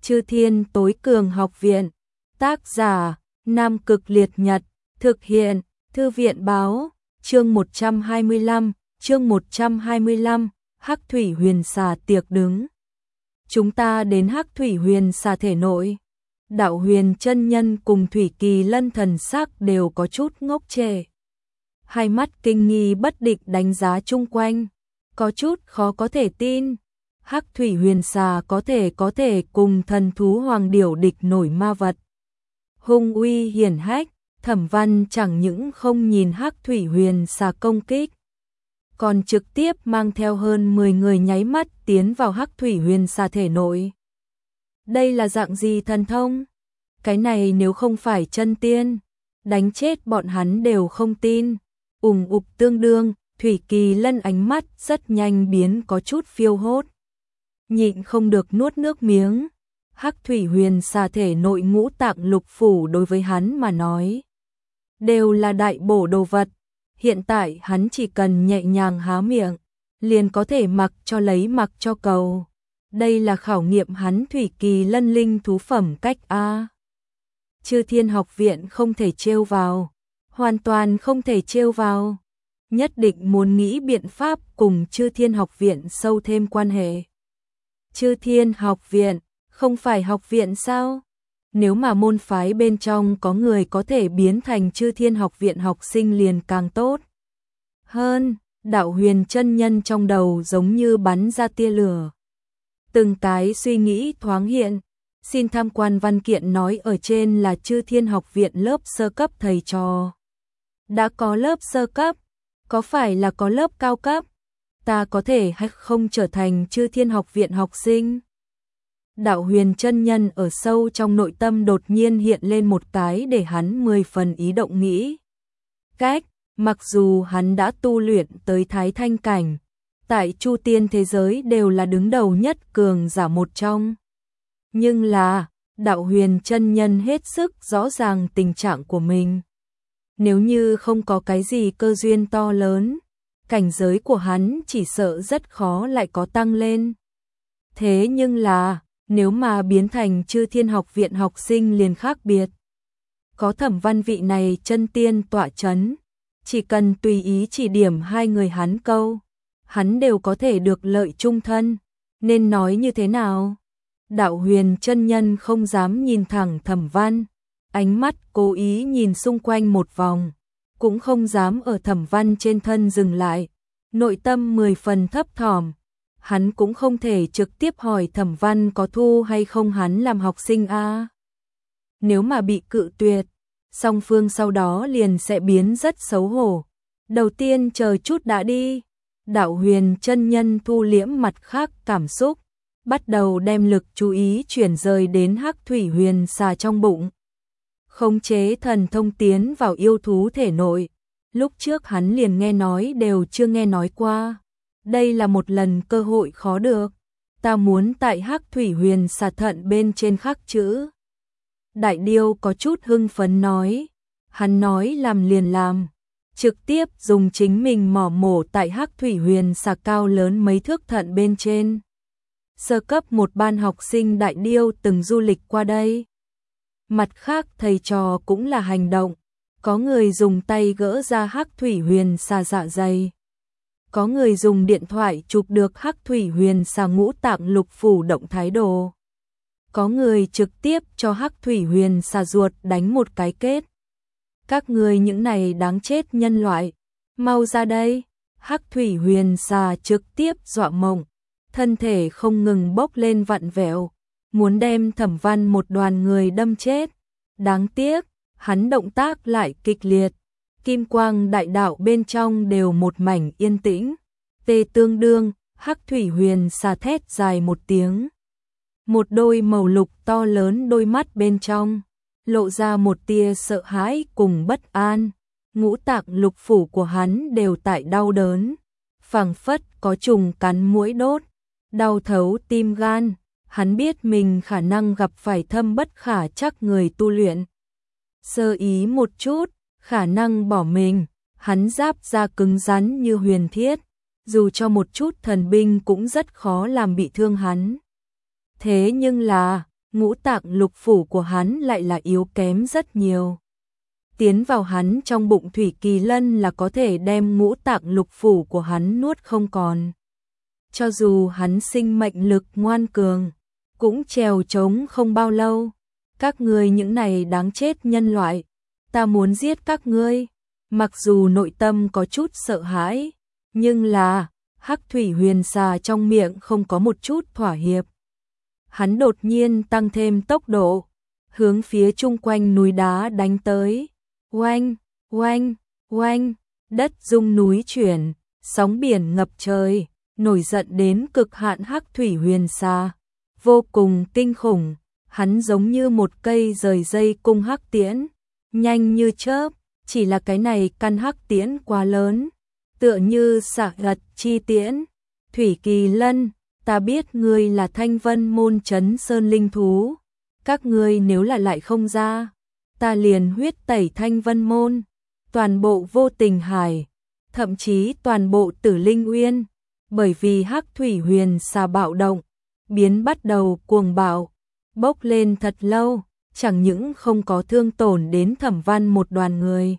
Chư Thiên Tối Cường Học Viện. Tác giả: Nam Cực Liệt Nhật. Thực hiện: Thư viện báo. Chương 125, Hắc Thủy Huyền Xà tiệc đứng. Chúng ta đến Hắc Thủy Huyền Xà thể nội. Đạo Huyền chân nhân cùng Thủy Kỳ Lân thần sắc đều có chút ngốc trệ. Hai mắt kinh nghi bất định đánh giá chung quanh, có chút khó có thể tin. Hắc Thủy Huyền Xà có thể cùng thần thú hoàng điểu địch nổi ma vật. Hung uy hiển hách, Thẩm Văn chẳng những không nhìn Hắc Thủy Huyền Xà công kích, còn trực tiếp mang theo hơn 10 người nháy mắt tiến vào Hắc Thủy Huyền Xà thể nội. Đây là dạng gì thần thông? Cái này nếu không phải chân tiên, đánh chết bọn hắn đều không tin. Ục tương đương, Thủy Kỳ Lân ánh mắt rất nhanh biến có chút phiêu hốt, nhịn không được nuốt nước miếng. Hắc Thủy Huyền Xà thể nội ngũ tạng lục phủ đối với hắn mà nói đều là đại bổ đồ vật. Hiện tại hắn chỉ cần nhẹ nhàng há miệng, liền có thể mặc cho lấy mặc cho cầu. Đây là khảo nghiệm hắn Thủy Kỳ Lân linh thú phẩm cách A. Chư Thiên Học Viện không thể trêu vào, hoàn toàn không thể trêu vào. Nhất định muốn nghĩ biện pháp cùng Chư Thiên Học Viện sâu thêm quan hệ. Chư Thiên Học Viện, không phải học viện sao? Nếu mà môn phái bên trong có người có thể biến thành Chư Thiên Học Viện học sinh liền càng tốt hơn. Đạo Huyền chân nhân trong đầu giống như bắn ra tia lửa. Từng cái suy nghĩ thoáng hiện. Xin tham quan văn kiện nói ở trên là Chư Thiên Học Viện lớp sơ cấp thầy trò. Đã có lớp sơ cấp, có phải là có lớp cao cấp? Ta có thể hay không trở thành Chư Thiên Học Viện học sinh? Đạo Huyền chân nhân ở sâu trong nội tâm đột nhiên hiện lên một cái để hắn 10 phần ý động nghĩ. Cách, mặc dù hắn đã tu luyện tới Thái Thanh cảnh, tại Chu Tiên thế giới đều là đứng đầu nhất cường giả một trong. Nhưng là, Đạo Huyền chân nhân hết sức rõ ràng tình trạng của mình. Nếu như không có cái gì cơ duyên to lớn, cảnh giới của hắn chỉ sợ rất khó lại có tăng lên. Thế nhưng là, nếu mà biến thành Chư Thiên Học Viện học sinh liền khác biệt. Có Thẩm Văn vị này chân tiên tọa chấn, chỉ cần tùy ý chỉ điểm hai người hắn câu, hắn đều có thể được lợi chung thân. Nên nói như thế nào? Đạo Huyền chân nhân không dám nhìn thẳng Thẩm Văn, ánh mắt cố ý nhìn xung quanh một vòng, cũng không dám ở Thẩm Văn trên thân dừng lại, nội tâm 10 phần thấp thỏm. Hắn cũng không thể trực tiếp hỏi Thẩm Văn có thu hay không hắn làm học sinh a. Nếu mà bị cự tuyệt, song phương sau đó liền sẽ biến rất xấu hổ. Đầu tiên chờ chút đã đi. Đạo Huyền chân nhân thu liễm mặt khác cảm xúc, bắt đầu đem lực chú ý chuyển rời đến Hắc Thủy Huyền Xà trong bụng. Khống chế thần thông tiến vào yêu thú thể nội. Lúc trước hắn liền nghe nói đều chưa nghe nói qua. Đây là một lần cơ hội khó được. Ta muốn tại Hắc Thủy Huyền Xà thận bên trên khắc chữ. Đại Điêu có chút hưng phấn nói. Hắn nói làm liền làm. Trực tiếp dùng chính mình mỏ mổ tại Hắc Thủy Huyền Xà cao lớn mấy thước thận bên trên. Sơ cấp một ban học sinh Đại Điêu từng du lịch qua đây. Mặt khác thầy trò cũng là hành động. Có người dùng tay gỡ ra Hắc Thủy Huyền Xà dạ dày. Có người dùng điện thoại chụp được Hắc Thủy Huyền Xà ngũ tạng lục phủ động thái đồ. Có người trực tiếp cho Hắc Thủy Huyền Xà ruột đánh một cái kết. Các người những này đáng chết nhân loại, mau ra đây. Hắc Thủy Huyền Xà trực tiếp dọa mộng, thân thể không ngừng bốc lên vặn vẹo, muốn đem Thẩm Văn một đoàn người đâm chết. Đáng tiếc, hắn động tác lại kịch liệt. Kim quang đại đạo bên trong đều một mảnh yên tĩnh. Tê tương đương, Hắc Thủy Huyền Xà thét dài một tiếng. Một đôi màu lục to lớn đôi mắt bên trong, lộ ra một tia sợ hãi cùng bất an. Ngũ tạng lục phủ của hắn đều tại đau đớn. Phảng phất có trùng cắn mũi đốt, đau thấu tim gan. Hắn biết mình khả năng gặp phải thâm bất khả trắc người tu luyện. Sơ ý một chút, khả năng bỏ mình. Hắn giáp da cứng rắn như huyền thiết, dù cho một chút thần binh cũng rất khó làm bị thương hắn. Thế nhưng là, ngũ tạng lục phủ của hắn lại là yếu kém rất nhiều. Tiến vào hắn trong bụng Thủy Kỳ Lân là có thể đem ngũ tạng lục phủ của hắn nuốt không còn. Cho dù hắn sinh mệnh lực ngoan cường, cũng trèo trống không bao lâu. Các ngươi những này đáng chết nhân loại, ta muốn giết các ngươi. Mặc dù nội tâm có chút sợ hãi, nhưng là Hắc Thủy Huyền Xà trong miệng không có một chút thỏa hiệp. Hắn đột nhiên tăng thêm tốc độ, hướng phía chung quanh núi đá đánh tới. Oanh, oanh, oanh, đất rung núi chuyển, sóng biển ngập trời, nổi giận đến cực hạn Hắc Thủy Huyền Xà, vô cùng kinh khủng, hắn giống như một cây rời dây cung hắc tiễn, nhanh như chớp, chỉ là cái này căn hắc tiễn quá lớn, tựa như xạ gật chi tiễn. Thủy Kỳ Lân, ta biết ngươi là Thanh Vân môn trấn sơn linh thú, các ngươi nếu là lại không ra, ta liền huyết tẩy Thanh Vân môn, toàn bộ Vô Tình Hải, thậm chí toàn bộ Tử Linh Uyên, bởi vì Hắc Thủy Huyền Xà bạo động, biến bắt đầu cuồng bạo, bốc lên thật lâu, chẳng những không có thương tổn đến Thẩm Văn một đoàn người.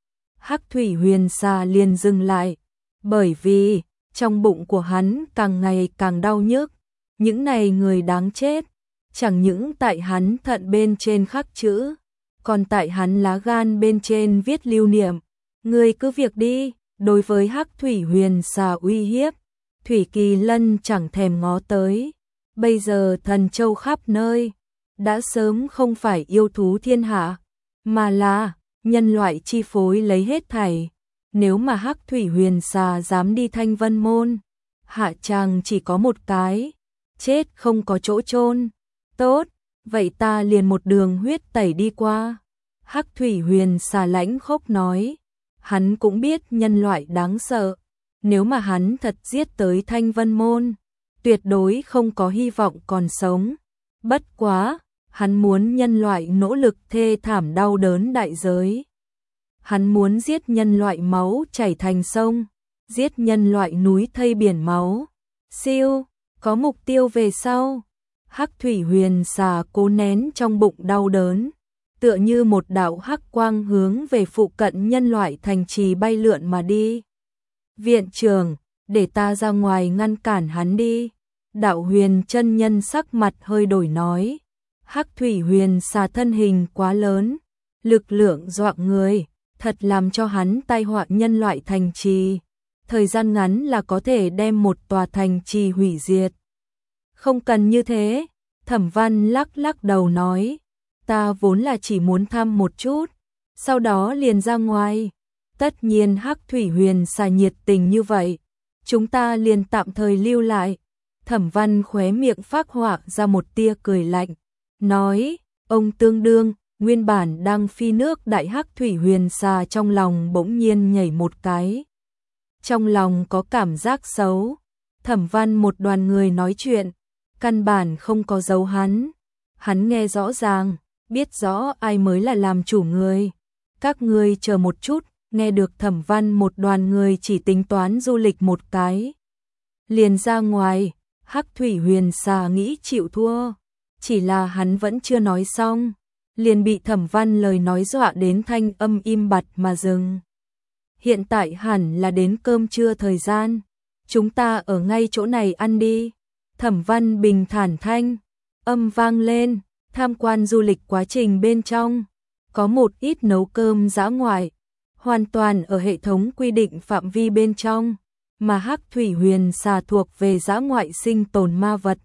Hắc Thủy Huyền Xà liền dừng lại, bởi vì trong bụng của hắn càng ngày càng đau nhức, những này người đáng chết, chẳng những tại hắn thận bên trên khắc chữ, còn tại hắn lá gan bên trên viết lưu niệm, ngươi cứ việc đi. Đối với Hắc Thủy Huyền Xà uy hiếp, Thủy Kỳ Lân chẳng thèm ngó tới. Bây giờ thần châu khắp nơi, đã sớm không phải yêu thú thiên hạ, mà là nhân loại chi phối lấy hết thảy. Nếu mà Hắc Thủy Huyền Xà dám đi Thanh Vân môn, hạ chàng chỉ có một cái, chết không có chỗ chôn. Tốt, vậy ta liền một đường huyết tẩy đi qua. Hắc Thủy Huyền Xà lãnh khốc nói, hắn cũng biết nhân loại đáng sợ, nếu mà hắn thật giết tới Thanh Vân môn, tuyệt đối không có hy vọng còn sống. Bất quá, hắn muốn nhân loại nỗ lực thê thảm đau đớn đại giới. Hắn muốn giết nhân loại máu chảy thành sông, giết nhân loại núi thây biển máu. Siêu, có mục tiêu về sau. Hắc Thủy Huyền Xà cố nén trong bụng đau đớn, tựa như một đạo hắc quang hướng về phụ cận nhân loại thành trì bay lượn mà đi. Viện trưởng, để ta ra ngoài ngăn cản hắn đi. Đạo Huyền chân nhân sắc mặt hơi đổi nói. Hắc Thủy Huyền Xà thân hình quá lớn, lực lượng doạng người, thật làm cho hắn tai họa nhân loại thành trì. Thời gian ngắn là có thể đem một tòa thành trì hủy diệt. Không cần như thế, Thẩm Văn lắc lắc đầu nói. Ta vốn là chỉ muốn thăm một chút, sau đó liền ra ngoài. Tất nhiên Hắc Thủy Huyền Xà nhiệt tình như vậy, chúng ta liền tạm thời lưu lại. Thẩm Văn khóe miệng phác họa ra một tia cười lạnh, nói, ông tương đương, nguyên bản đang phi nước đại Hắc Thủy Huyền Xà trong lòng bỗng nhiên nhảy một cái. Trong lòng có cảm giác xấu, Thẩm Văn một đoàn người nói chuyện, căn bản không có giấu hắn. Hắn nghe rõ ràng, biết rõ ai mới là làm chủ người. Các ngươi chờ một chút, nghe được Thẩm Văn một đoàn người chỉ tính toán du lịch một cái. Liền ra ngoài, Hắc Thủy Huyền Xà nghĩ chịu thua. Chỉ là hắn vẫn chưa nói xong, liền bị Thẩm Văn lời nói dọa đến thanh âm im bặt mà dừng. Hiện tại hẳn là đến cơm trưa thời gian, chúng ta ở ngay chỗ này ăn đi. Thẩm Văn bình thản thanh, âm vang lên, tham quan du lịch quá trình bên trong, có một ít nấu cơm dã ngoại, hoàn toàn ở hệ thống quy định phạm vi bên trong, mà Hắc Thủy Huyền Xà thuộc về dã ngoại sinh tồn ma vật.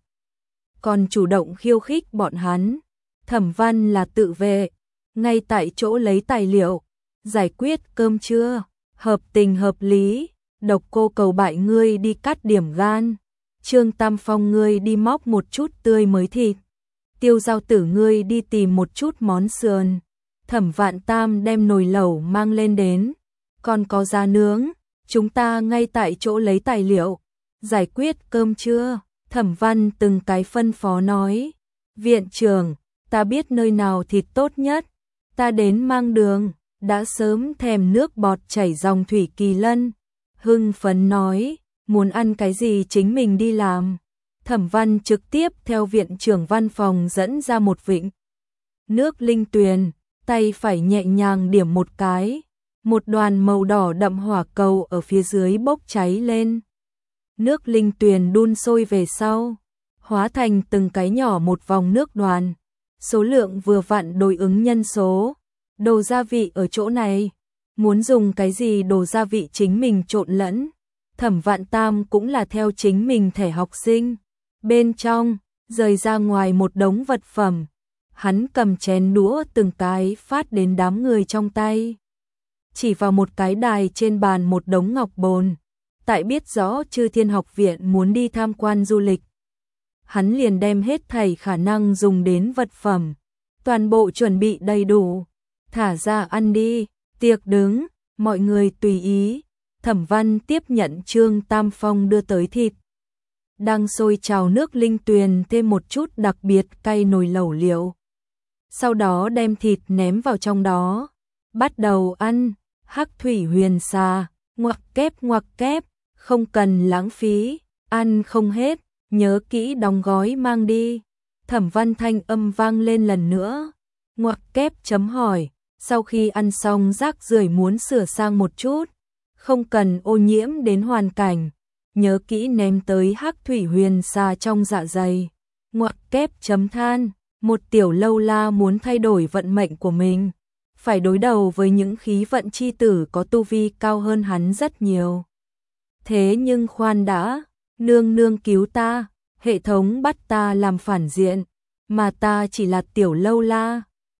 Còn chủ động khiêu khích bọn hắn, Thẩm Văn là tự vệ, ngay tại chỗ lấy tài liệu, giải quyết cơm trưa, hợp tình hợp lý. Độc Cô cầu bại ngươi đi cắt điểm gan, Trương Tam Phong ngươi đi móc một chút tươi mới thịt, Tiêu Giao Tử ngươi đi tìm một chút món sườn, Thẩm Vạn Tam đem nồi lẩu mang lên đến, còn có giá nướng, chúng ta ngay tại chỗ lấy tài liệu, giải quyết cơm trưa. Thẩm Văn từng cái phân phó nói, viện trưởng, ta biết nơi nào thịt tốt nhất, ta đến mang đường. Đã sớm thèm nước bọt chảy dòng Thủy Kỳ Lân hưng phấn nói, muốn ăn cái gì chính mình đi làm. Thẩm Văn trực tiếp theo viện trưởng văn phòng dẫn ra một vịnh nước linh tuyền, tay phải nhẹ nhàng điểm một cái, một đoàn màu đỏ đậm hỏa cầu ở phía dưới bốc cháy lên. Nước linh tuyền đun sôi về sau, hóa thành từng cái nhỏ một vòng nước đoàn, số lượng vừa vặn đối ứng nhân số. Đồ gia vị ở chỗ này, muốn dùng cái gì đồ gia vị chính mình trộn lẫn. Thẩm Vạn Tam cũng là theo chính mình thẻ học sinh. Bên trong, rời ra ngoài một đống vật phẩm. Hắn cầm chén đũa từng cái phát đến đám người trong tay. Chỉ vào một cái đài trên bàn một đống ngọc bồn. Tại biết rõ Chư Thiên Học Viện muốn đi tham quan du lịch, hắn liền đem hết thảy khả năng dùng đến vật phẩm. Toàn bộ chuẩn bị đầy đủ. Thả ra ăn đi, tiệc đứng, mọi người tùy ý. Thẩm Văn tiếp nhận Trương Tam Phong đưa tới thịt đang sôi trào nước linh tuyền thêm một chút đặc biệt cay nồi lẩu liệu. Sau đó đem thịt ném vào trong đó, bắt đầu ăn. Hắc thủy huyền xà, ngoặc kép, không cần lãng phí, ăn không hết, nhớ kỹ đóng gói mang đi. Thẩm Văn thanh âm vang lên lần nữa. Ngoặc kép chấm hỏi, sau khi ăn xong rác rưởi muốn sửa sang một chút, không cần ô nhiễm đến hoàn cảnh, nhớ kỹ ném tới hắc thủy huyền xà trong dạ dày. Ngoặc kép chấm than, một tiểu lâu la muốn thay đổi vận mệnh của mình, phải đối đầu với những khí vận chi tử có tu vi cao hơn hắn rất nhiều. Thế nhưng khoan đã, nương nương cứu ta, hệ thống bắt ta làm phản diện, mà ta chỉ là tiểu lâu la.